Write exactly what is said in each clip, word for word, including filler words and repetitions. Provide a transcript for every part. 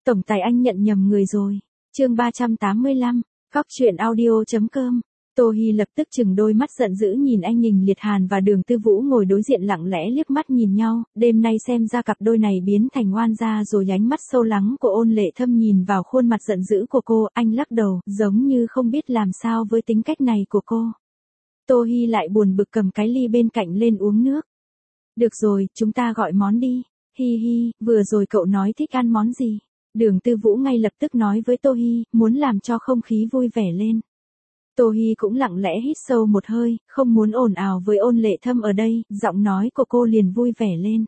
Tổng tài anh nhận nhầm người rồi. Chương ba trăm tám mươi lăm, Cóc truyện audio chấm com. Tô Hi lập tức chừng đôi mắt giận dữ nhìn anh Hình Liệt Hàn và Đường Tư Vũ ngồi đối diện lặng lẽ liếc mắt nhìn nhau, đêm nay xem ra cặp đôi này biến thành oan gia rồi. Ánh mắt sâu lắng của Ôn Lệ Thâm nhìn vào khuôn mặt giận dữ của cô, anh lắc đầu, giống như không biết làm sao với tính cách này của cô. Tô Hi lại buồn bực cầm cái ly bên cạnh lên uống nước. Được rồi, chúng ta gọi món đi. Hi hi, vừa rồi cậu nói thích ăn món gì? Đường Tư Vũ ngay lập tức nói với Tô Hi, muốn làm cho không khí vui vẻ lên. Tô Hi cũng lặng lẽ hít sâu một hơi, không muốn ồn ào với Ôn Lệ Thâm ở đây, giọng nói của cô liền vui vẻ lên.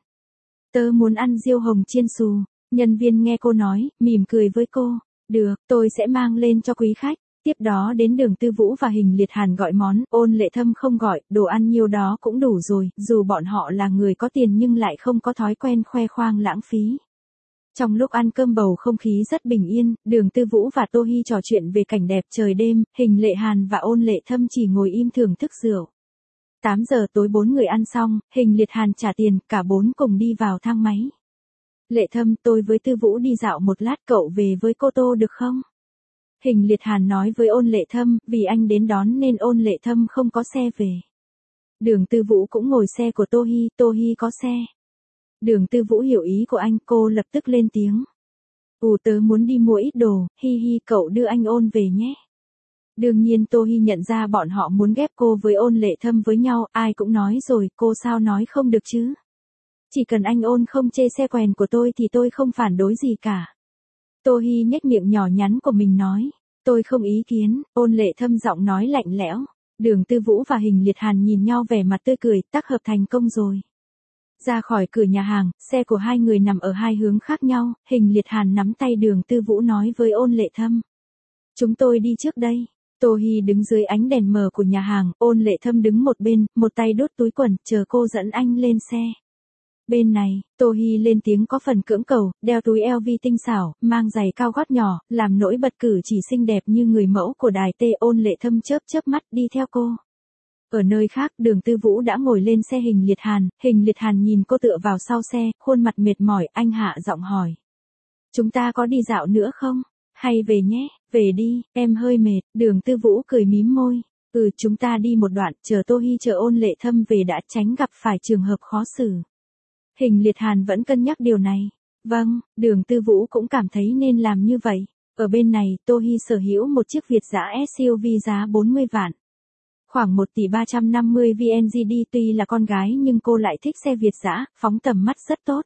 Tớ muốn ăn riêu hồng chiên xù. Nhân viên nghe cô nói, mỉm cười với cô. Được, tôi sẽ mang lên cho quý khách. Tiếp đó đến Đường Tư Vũ và Hình Liệt Hàn gọi món, Ôn Lệ Thâm không gọi, đồ ăn nhiêu đó cũng đủ rồi, dù bọn họ là người có tiền nhưng lại không có thói quen khoe khoang lãng phí. Trong lúc ăn cơm bầu không khí rất bình yên, Đường Tư Vũ và Tô Hi trò chuyện về cảnh đẹp trời đêm, Hình Lệ Hàn và Ôn Lệ Thâm chỉ ngồi im thưởng thức rượu. tám giờ tối bốn người ăn xong, Hình Liệt Hàn trả tiền, cả bốn cùng đi vào thang máy. Lệ Thâm, tôi với Tư Vũ đi dạo một lát, cậu về với cô Tô được không? Hình Liệt Hàn nói với Ôn Lệ Thâm, vì anh đến đón nên Ôn Lệ Thâm không có xe về. Đường Tư Vũ cũng ngồi xe của Tô Hi, Tô Hi có xe. Đường Tư Vũ hiểu ý của anh, cô lập tức lên tiếng. Ồ, tớ muốn đi mua ít đồ, hi hi, cậu đưa anh Ôn về nhé. Đương nhiên Tô Hi nhận ra bọn họ muốn ghép cô với Ôn Lệ Thâm với nhau, ai cũng nói rồi, cô sao nói không được chứ. Chỉ cần anh Ôn không chê xe quèn của tôi thì tôi không phản đối gì cả. Tô Hi nhếch miệng nhỏ nhắn của mình nói, tôi không ý kiến. Ôn Lệ Thâm giọng nói lạnh lẽo. Đường Tư Vũ và Hình Liệt Hàn nhìn nhau vẻ mặt tươi cười, tác hợp thành công rồi. Ra khỏi cửa nhà hàng, xe của hai người nằm ở hai hướng khác nhau, Hình Liệt Hàn nắm tay Đường Tư Vũ nói với Ôn Lệ Thâm. Chúng tôi đi trước đây. Tô Hi đứng dưới ánh đèn mờ của nhà hàng, Ôn Lệ Thâm đứng một bên, một tay đút túi quần, chờ cô dẫn anh lên xe. Bên này, Tô Hi lên tiếng có phần cưỡng cầu, đeo túi eo vi tinh xảo, mang giày cao gót nhỏ, làm nổi bật cử chỉ xinh đẹp như người mẫu của đài tê. Ôn Lệ Thâm chớp chớp mắt đi theo cô. Ở nơi khác, Đường Tư Vũ đã ngồi lên xe Hình Liệt Hàn, Hình Liệt Hàn nhìn cô tựa vào sau xe, khuôn mặt mệt mỏi, anh hạ giọng hỏi. Chúng ta có đi dạo nữa không? Hay về nhé, về đi, em hơi mệt. Đường Tư Vũ cười mím môi. Ừ, chúng ta đi một đoạn, chờ Tô Hi chờ Ôn Lệ Thâm về đã tránh gặp phải trường hợp khó xử. Hình Liệt Hàn vẫn cân nhắc điều này. Vâng, Đường Tư Vũ cũng cảm thấy nên làm như vậy. Ở bên này, Tô Hi sở hữu một chiếc Việt dã ét u vê giá bốn mươi vạn. Khoảng một tỷ ba trăm năm mươi vê en giê đê. Tuy là con gái nhưng cô lại thích xe Việt dã, phóng tầm mắt rất tốt.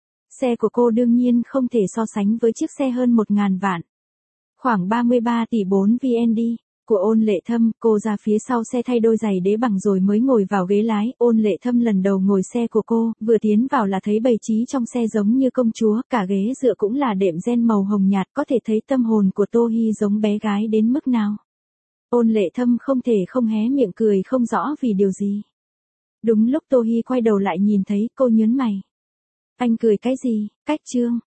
Xe của cô đương nhiên không thể so sánh với chiếc xe hơn một nghìn vạn. Khoảng ba mươi ba tỷ bốn vê en đê của Ôn Lệ Thâm, cô ra phía sau xe thay đôi giày đế bằng rồi mới ngồi vào ghế lái. Ôn Lệ Thâm lần đầu ngồi xe của cô, vừa tiến vào là thấy bày trí trong xe giống như công chúa, cả ghế dựa cũng là đệm ren màu hồng nhạt, có thể thấy tâm hồn của Tô Hi giống bé gái đến mức nào. Ôn Lệ Thâm không thể không hé miệng cười không rõ vì điều gì. Đúng lúc Tô Hi quay đầu lại nhìn thấy, cô nhớn mày. Anh cười cái gì? Cách trương.